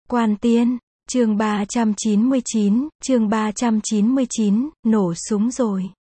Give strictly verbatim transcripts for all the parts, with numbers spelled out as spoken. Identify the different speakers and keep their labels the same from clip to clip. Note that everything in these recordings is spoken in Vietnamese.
Speaker 1: Quan Tiên, chương ba trăm chín mươi chín, chương ba trăm chín mươi chín, nổ súng rồi.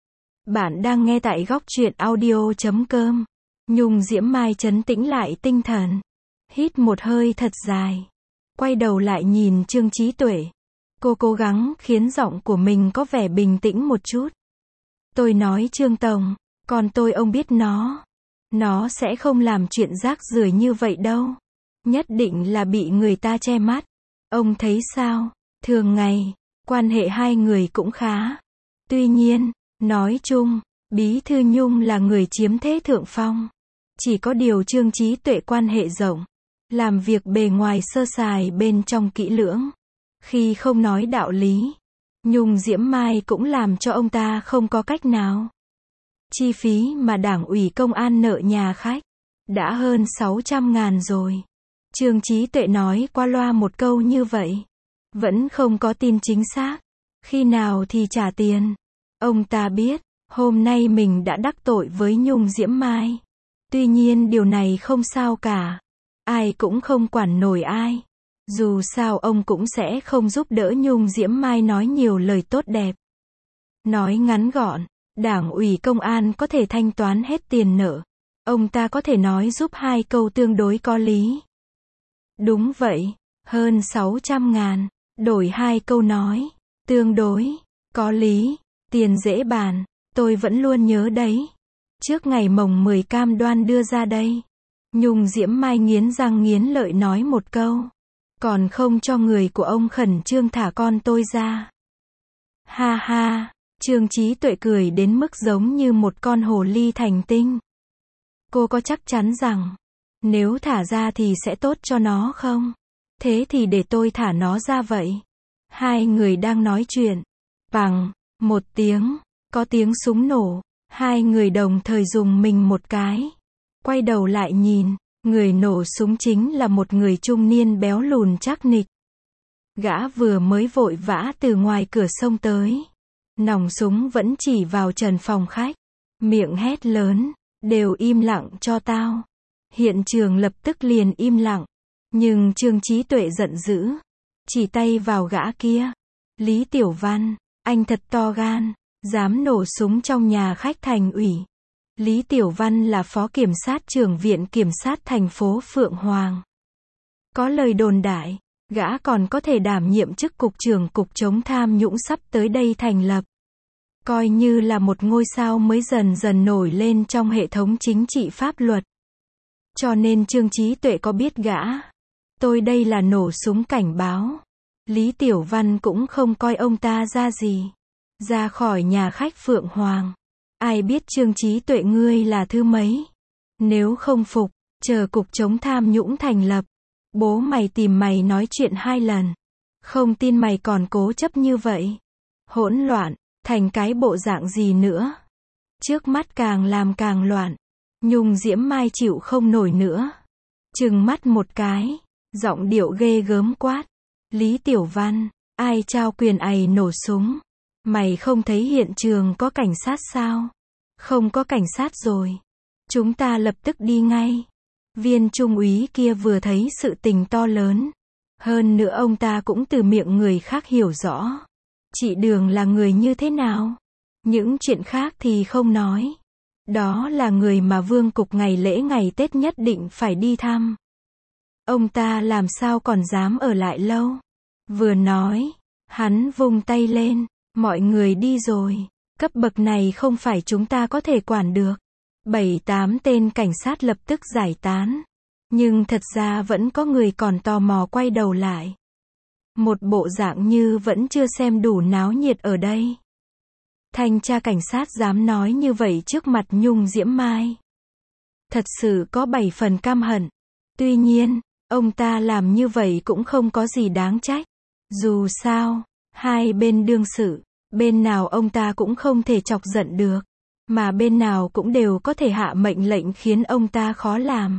Speaker 1: Bạn đang nghe tại góc truyện audio chấm com. Nhung Diễm Mai trấn tĩnh lại tinh thần. Hít một hơi thật dài. Quay đầu lại nhìn Trương Chí Tuệ. Cô cố gắng khiến giọng của mình có vẻ bình tĩnh một chút. Tôi nói Trương Tổng, còn tôi ông biết nó. Nó sẽ không làm chuyện rác rưởi như vậy đâu. Nhất định là bị người ta che mắt. Ông thấy sao? Thường ngày, quan hệ hai người cũng khá. Tuy nhiên, nói chung, Bí Thư Nhung là người chiếm thế thượng phong. Chỉ có điều Trương Chí Tuệ quan hệ rộng. Làm việc bề ngoài sơ sài bên trong kỹ lưỡng. Khi không nói đạo lý, Nhung Diễm Mai cũng làm cho ông ta không có cách nào. Chi phí mà Đảng ủy Công an nợ nhà khách đã hơn sáu trăm ngàn rồi. Trương Chí Tuệ nói qua loa một câu như vậy. Vẫn không có tin chính xác. Khi nào thì trả tiền. Ông ta biết, hôm nay mình đã đắc tội với Nhung Diễm Mai. Tuy nhiên điều này không sao cả. Ai cũng không quản nổi ai. Dù sao ông cũng sẽ không giúp đỡ Nhung Diễm Mai nói nhiều lời tốt đẹp. Nói ngắn gọn, Đảng ủy Công an có thể thanh toán hết tiền nợ. Ông ta có thể nói giúp hai câu tương đối có lý. Đúng vậy, hơn sáu trăm ngàn, đổi hai câu nói, tương đối, có lý, tiền dễ bàn, tôi vẫn luôn nhớ đấy. Trước ngày mồng mười cam đoan đưa ra đây. Nhung Diễm Mai nghiến răng nghiến lợi nói một câu. Còn không cho người của ông khẩn trương thả con tôi ra. Ha ha, Trương Chí Tuệ cười đến mức giống như một con hồ ly thành tinh. Cô có chắc chắn rằng, nếu thả ra thì sẽ tốt cho nó không? Thế thì để tôi thả nó ra vậy. Hai người đang nói chuyện. Bằng, một tiếng, có tiếng súng nổ. Hai người đồng thời dùng mình một cái. Quay đầu lại nhìn, người nổ súng chính là một người trung niên béo lùn chắc nịch. Gã vừa mới vội vã từ ngoài cửa xông tới. Nòng súng vẫn chỉ vào trần phòng khách. Miệng hét lớn, đều im lặng cho tao. Hiện trường lập tức liền im lặng. Nhưng Trương Chí Tuệ giận dữ. Chỉ tay vào gã kia. Lý Tiểu Văn, anh thật to gan. Dám nổ súng trong nhà khách thành ủy. Lý Tiểu Văn là phó kiểm sát trưởng viện kiểm sát thành phố Phượng Hoàng. Có lời đồn đại, gã còn có thể đảm nhiệm chức cục trưởng cục chống tham nhũng sắp tới đây thành lập. Coi như là một ngôi sao mới dần dần nổi lên trong hệ thống chính trị pháp luật. Cho nên Trương Chí Tuệ có biết gã. Tôi đây là nổ súng cảnh báo. Lý Tiểu Văn cũng không coi ông ta ra gì. Ra khỏi nhà khách Phượng Hoàng. Ai biết Trương Chí Tuệ ngươi là thứ mấy? Nếu không phục, chờ cục chống tham nhũng thành lập. Bố mày tìm mày nói chuyện hai lần. Không tin mày còn cố chấp như vậy. Hỗn loạn, thành cái bộ dạng gì nữa? Trước mắt càng làm càng loạn. Nhung Diễm Mai chịu không nổi nữa. Trừng mắt một cái, giọng điệu ghê gớm quát. Lý Tiểu Văn, ai trao quyền ày nổ súng? Mày không thấy hiện trường có cảnh sát sao? Không có cảnh sát rồi. Chúng ta lập tức đi ngay. Viên trung úy kia vừa thấy sự tình to lớn. Hơn nữa ông ta cũng từ miệng người khác hiểu rõ. Chị Đường là người như thế nào? Những chuyện khác thì không nói. Đó là người mà vương cục ngày lễ ngày Tết nhất định phải đi thăm. Ông ta làm sao còn dám ở lại lâu? Vừa nói, hắn vung tay lên. Mọi người đi rồi. Cấp bậc này không phải chúng ta có thể quản được. Bảy tám tên cảnh sát lập tức giải tán. Nhưng thật ra vẫn có người còn tò mò quay đầu lại. Một bộ dạng như vẫn chưa xem đủ náo nhiệt ở đây. Thanh tra cảnh sát dám nói như vậy trước mặt Nhung Diễm Mai. Thật sự có bảy phần căm hận. Tuy nhiên, ông ta làm như vậy cũng không có gì đáng trách. Dù sao, hai bên đương sự, bên nào ông ta cũng không thể chọc giận được. Mà bên nào cũng đều có thể hạ mệnh lệnh khiến ông ta khó làm.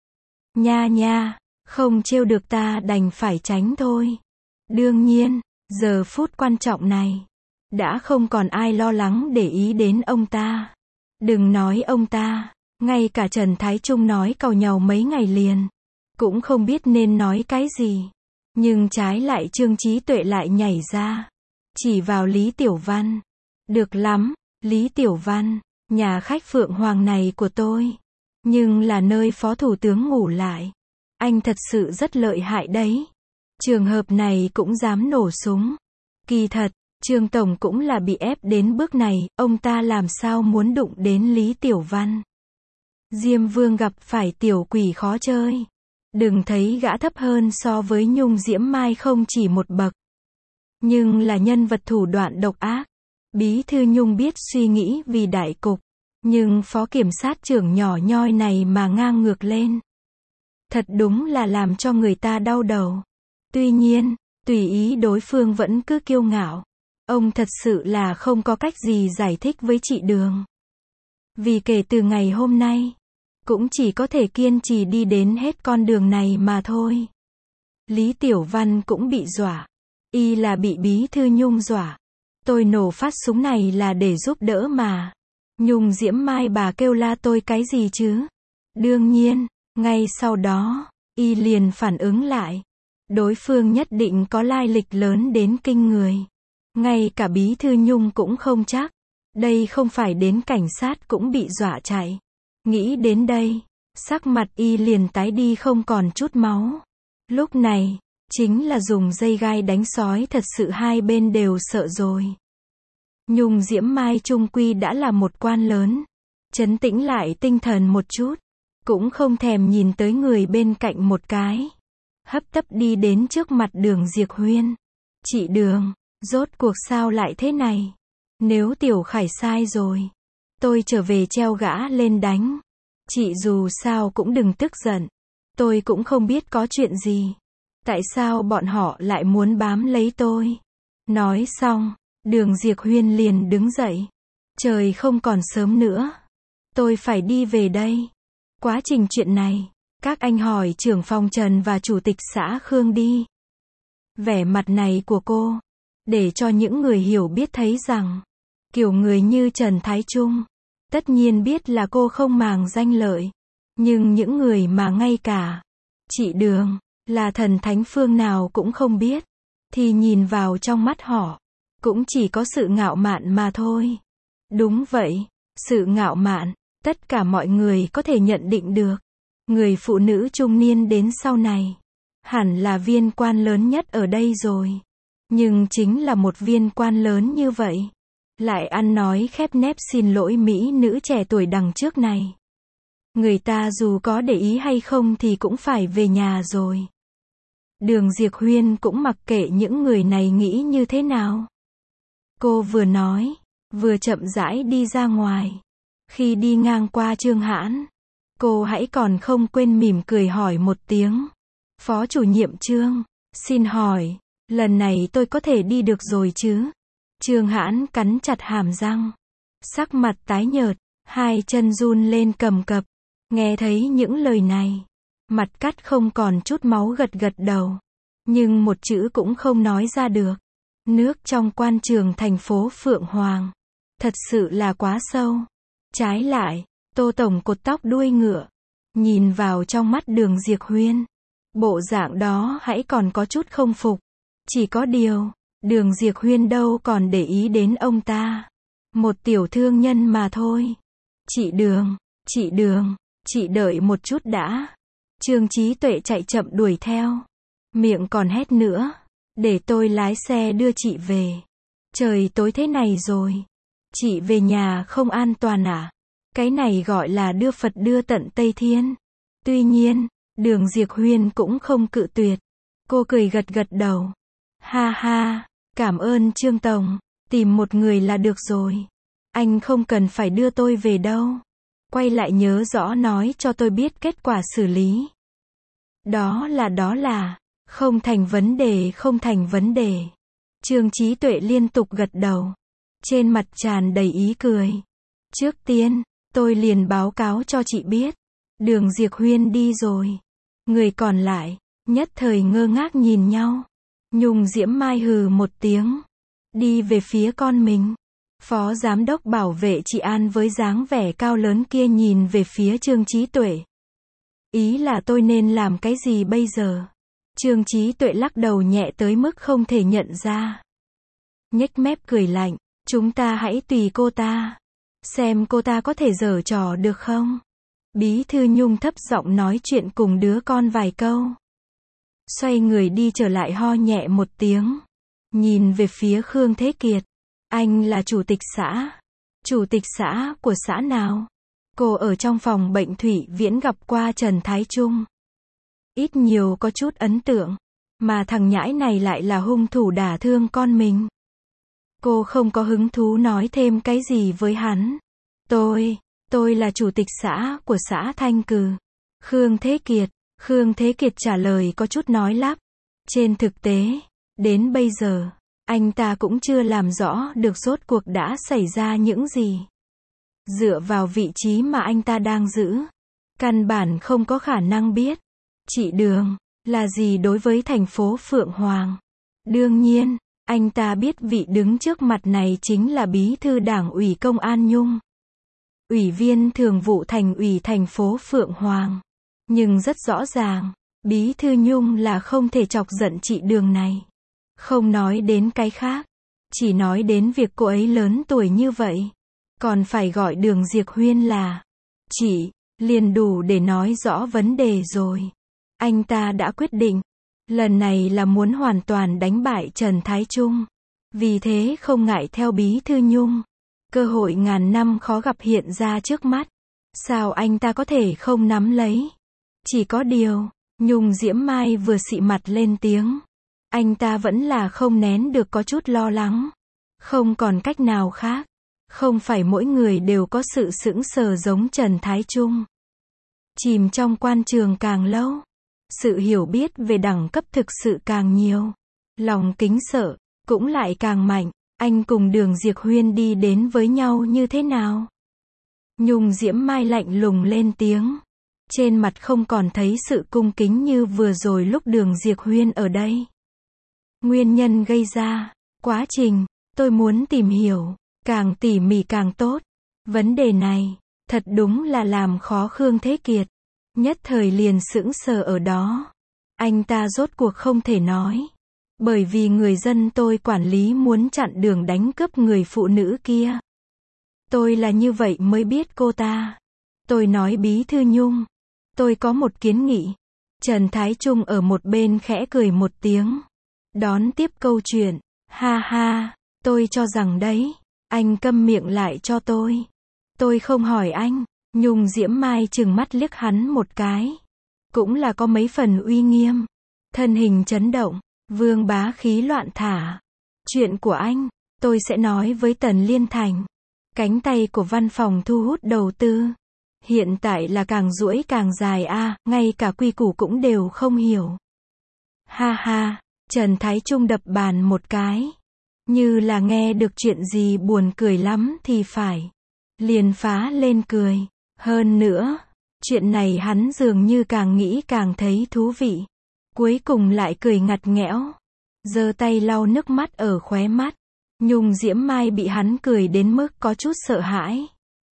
Speaker 1: Nha nha, không trêu được ta đành phải tránh thôi. Đương nhiên, giờ phút quan trọng này, đã không còn ai lo lắng để ý đến ông ta. Đừng nói ông ta, ngay cả Trần Thái Trung nói càu nhàu mấy ngày liền. Cũng không biết nên nói cái gì. Nhưng trái lại Trương Chí Tuệ lại nhảy ra, chỉ vào Lý Tiểu Văn. Được lắm, Lý Tiểu Văn, nhà khách Phượng Hoàng này của tôi, nhưng là nơi phó thủ tướng ngủ lại. Anh thật sự rất lợi hại đấy. Trường hợp này cũng dám nổ súng. Kỳ thật, Trương Tổng cũng là bị ép đến bước này, ông ta làm sao muốn đụng đến Lý Tiểu Văn. Diêm Vương gặp phải tiểu quỷ khó chơi. Đừng thấy gã thấp hơn so với Nhung Diễm Mai không chỉ một bậc, nhưng là nhân vật thủ đoạn độc ác. Bí thư Nhung biết suy nghĩ vì đại cục, nhưng phó kiểm sát trưởng nhỏ nhoi này mà ngang ngược lên. Thật đúng là làm cho người ta đau đầu. Tuy nhiên, tùy ý đối phương vẫn cứ kiêu ngạo. Ông thật sự là không có cách gì giải thích với chị Đường. Vì kể từ ngày hôm nay, cũng chỉ có thể kiên trì đi đến hết con đường này mà thôi. Lý Tiểu Văn cũng bị dọa. Y là bị Bí thư Nhung dọa. Tôi nổ phát súng này là để giúp đỡ mà. Nhung Diễm Mai bà kêu la tôi cái gì chứ? Đương nhiên, ngay sau đó, Y liền phản ứng lại. Đối phương nhất định có lai lịch lớn đến kinh người. Ngay cả Bí thư Nhung cũng không chắc. Đây không phải đến cảnh sát cũng bị dọa chạy. Nghĩ đến đây, sắc mặt Y liền tái đi không còn chút máu. Lúc này, chính là dùng dây gai đánh sói, thật sự hai bên đều sợ rồi. Nhung Diễm Mai trung quy đã là một quan lớn. Trấn tĩnh lại tinh thần một chút. Cũng không thèm nhìn tới người bên cạnh một cái. Hấp tấp đi đến trước mặt Đường Diệp Huyên. Chị Đường, rốt cuộc sao lại thế này? Nếu Tiểu Khải sai rồi, tôi trở về treo gã lên đánh. Chị dù sao cũng đừng tức giận. Tôi cũng không biết có chuyện gì. Tại sao bọn họ lại muốn bám lấy tôi? Nói xong, Đường Diệp Huyên liền đứng dậy. Trời không còn sớm nữa. Tôi phải đi về đây. Quá trình chuyện này, các anh hỏi trưởng phòng Trần và chủ tịch xã Khương đi. Vẻ mặt này của cô, để cho những người hiểu biết thấy rằng, kiểu người như Trần Thái Trung, tất nhiên biết là cô không màng danh lợi. Nhưng những người mà ngay cả chị Đường, là thần thánh phương nào cũng không biết, thì nhìn vào trong mắt họ, cũng chỉ có sự ngạo mạn mà thôi. Đúng vậy, sự ngạo mạn, tất cả mọi người có thể nhận định được. Người phụ nữ trung niên đến sau này, hẳn là viên quan lớn nhất ở đây rồi. Nhưng chính là một viên quan lớn như vậy, lại ăn nói khép nép xin lỗi mỹ nữ trẻ tuổi đằng trước này. Người ta dù có để ý hay không thì cũng phải về nhà rồi. Đường Diệp Huyên cũng mặc kệ những người này nghĩ như thế nào. Cô vừa nói, vừa chậm rãi đi ra ngoài. Khi đi ngang qua Trương Hãn, cô hãy còn không quên mỉm cười hỏi một tiếng. Phó chủ nhiệm Trương, xin hỏi, lần này tôi có thể đi được rồi chứ? Trương Hãn cắn chặt hàm răng, sắc mặt tái nhợt, hai chân run lên cầm cập. Nghe thấy những lời này, mặt cắt không còn chút máu gật gật đầu. Nhưng một chữ cũng không nói ra được. Nước trong quan trường thành phố Phượng Hoàng, thật sự là quá sâu. Trái lại, Tô Tổng cột tóc đuôi ngựa, nhìn vào trong mắt Đường Diệp Huyên. Bộ dạng đó hãy còn có chút không phục. Chỉ có điều, Đường Diệp Huyên đâu còn để ý đến ông ta. Một tiểu thương nhân mà thôi. Chị Đường, chị Đường, chị đợi một chút đã. Trương Chí Tuệ chạy chậm đuổi theo. Miệng còn hét nữa. Để tôi lái xe đưa chị về. Trời tối thế này rồi. Chị về nhà không an toàn à? Cái này gọi là đưa Phật đưa tận Tây Thiên. Tuy nhiên, Đường Diệp Huyên cũng không cự tuyệt. Cô cười gật gật đầu. Ha ha, cảm ơn Trương Tổng. Tìm một người là được rồi. Anh không cần phải đưa tôi về đâu. Quay lại nhớ rõ nói cho tôi biết kết quả xử lý. Đó là đó là, không thành vấn đề không thành vấn đề. Trương Chí Tuệ liên tục gật đầu. Trên mặt tràn đầy ý cười. Trước tiên, tôi liền báo cáo cho chị biết. Đường Diệp Huyên đi rồi. Người còn lại, nhất thời ngơ ngác nhìn nhau. Nhung Diễm Mai hừ một tiếng. Đi về phía con mình. Phó giám đốc bảo vệ chị An với dáng vẻ cao lớn kia nhìn về phía Trương Chí Tuệ. Ý là tôi nên làm cái gì bây giờ? Trương Chí Tuệ lắc đầu nhẹ tới mức không thể nhận ra. Nhếch mép cười lạnh, chúng ta hãy tùy cô ta. Xem cô ta có thể giở trò được không? Bí thư Nhung thấp giọng nói chuyện cùng đứa con vài câu. Xoay người đi trở lại ho nhẹ một tiếng. Nhìn về phía Khương Thế Kiệt. Anh là chủ tịch xã. Chủ tịch xã của xã nào? Cô ở trong phòng bệnh Thủy Viễn gặp qua Trần Thái Trung. Ít nhiều có chút ấn tượng. Mà thằng nhãi này lại là hung thủ đả thương con mình. Cô không có hứng thú nói thêm cái gì với hắn. Tôi, tôi là chủ tịch xã của xã Thanh Cừ. Khương Thế Kiệt, Khương Thế Kiệt trả lời có chút nói lắp. Trên thực tế, đến bây giờ, anh ta cũng chưa làm rõ được rốt cuộc đã xảy ra những gì. Dựa vào vị trí mà anh ta đang giữ, căn bản không có khả năng biết. Trị Đường, là gì đối với thành phố Phượng Hoàng. Đương nhiên, anh ta biết vị đứng trước mặt này chính là bí thư đảng ủy Công an Nhung. Ủy viên thường vụ thành ủy thành phố Phượng Hoàng. Nhưng rất rõ ràng, bí thư Nhung là không thể chọc giận Trị Đường này. Không nói đến cái khác, chỉ nói đến việc cô ấy lớn tuổi như vậy. Còn phải gọi Đường Diệp Huyên là chị, liền đủ để nói rõ vấn đề rồi. Anh ta đã quyết định, lần này là muốn hoàn toàn đánh bại Trần Thái Trung. Vì thế không ngại theo bí thư Nhung. Cơ hội ngàn năm khó gặp hiện ra trước mắt. Sao anh ta có thể không nắm lấy? Chỉ có điều, Nhung Diễm Mai vừa xị mặt lên tiếng. Anh ta vẫn là không nén được có chút lo lắng. Không còn cách nào khác. Không phải mỗi người đều có sự sững sờ giống Trần Thái Trung. Chìm trong quan trường càng lâu, sự hiểu biết về đẳng cấp thực sự càng nhiều. Lòng kính sợ, cũng lại càng mạnh. Anh cùng Đường Diệp Huyên đi đến với nhau như thế nào? Nhung Diễm Mai lạnh lùng lên tiếng. Trên mặt không còn thấy sự cung kính như vừa rồi lúc Đường Diệp Huyên ở đây. Nguyên nhân gây ra, quá trình, tôi muốn tìm hiểu, càng tỉ mỉ càng tốt. Vấn đề này, thật đúng là làm khó Khương Thế Kiệt. Nhất thời liền sững sờ ở đó. Anh ta rốt cuộc không thể nói. Bởi vì người dân tôi quản lý muốn chặn đường đánh cướp người phụ nữ kia. Tôi là như vậy mới biết cô ta. Tôi nói bí thư Nhung. Tôi có một kiến nghị. Trần Thái Trung ở một bên khẽ cười một tiếng. Đón tiếp câu chuyện. Ha ha, tôi cho rằng đấy. Anh câm miệng lại cho tôi. Tôi không hỏi anh. Nhung Diễm Mai trừng mắt liếc hắn một cái. Cũng là có mấy phần uy nghiêm. Thân hình chấn động. Vương bá khí loạn thả. Chuyện của anh, tôi sẽ nói với Tần Liên Thành. Cánh tay của văn phòng thu hút đầu tư. Hiện tại là càng duỗi càng dài a, à, ngay cả quy củ cũng đều không hiểu. Ha ha, Trần Thái Trung đập bàn một cái. Như là nghe được chuyện gì buồn cười lắm thì phải. Liền phá lên cười. Hơn nữa, chuyện này hắn dường như càng nghĩ càng thấy thú vị. Cuối cùng lại cười ngặt nghẽo. Giơ tay lau nước mắt ở khóe mắt. Nhung Diễm Mai bị hắn cười đến mức có chút sợ hãi.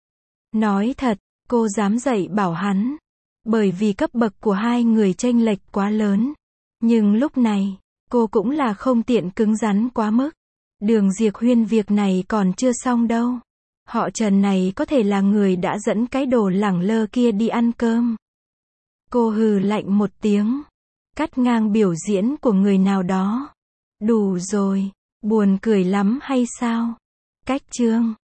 Speaker 1: Nói thật, cô dám dạy bảo hắn. Bởi vì cấp bậc của hai người chênh lệch quá lớn. Nhưng lúc này, cô cũng là không tiện cứng rắn quá mức. Đường Diệp Huyên việc này còn chưa xong đâu. Họ Trần này có thể là người đã dẫn cái đồ lẳng lơ kia đi ăn cơm. Cô hừ lạnh một tiếng. Cắt ngang biểu diễn của người nào đó. Đủ rồi, buồn cười lắm hay sao? Cách chương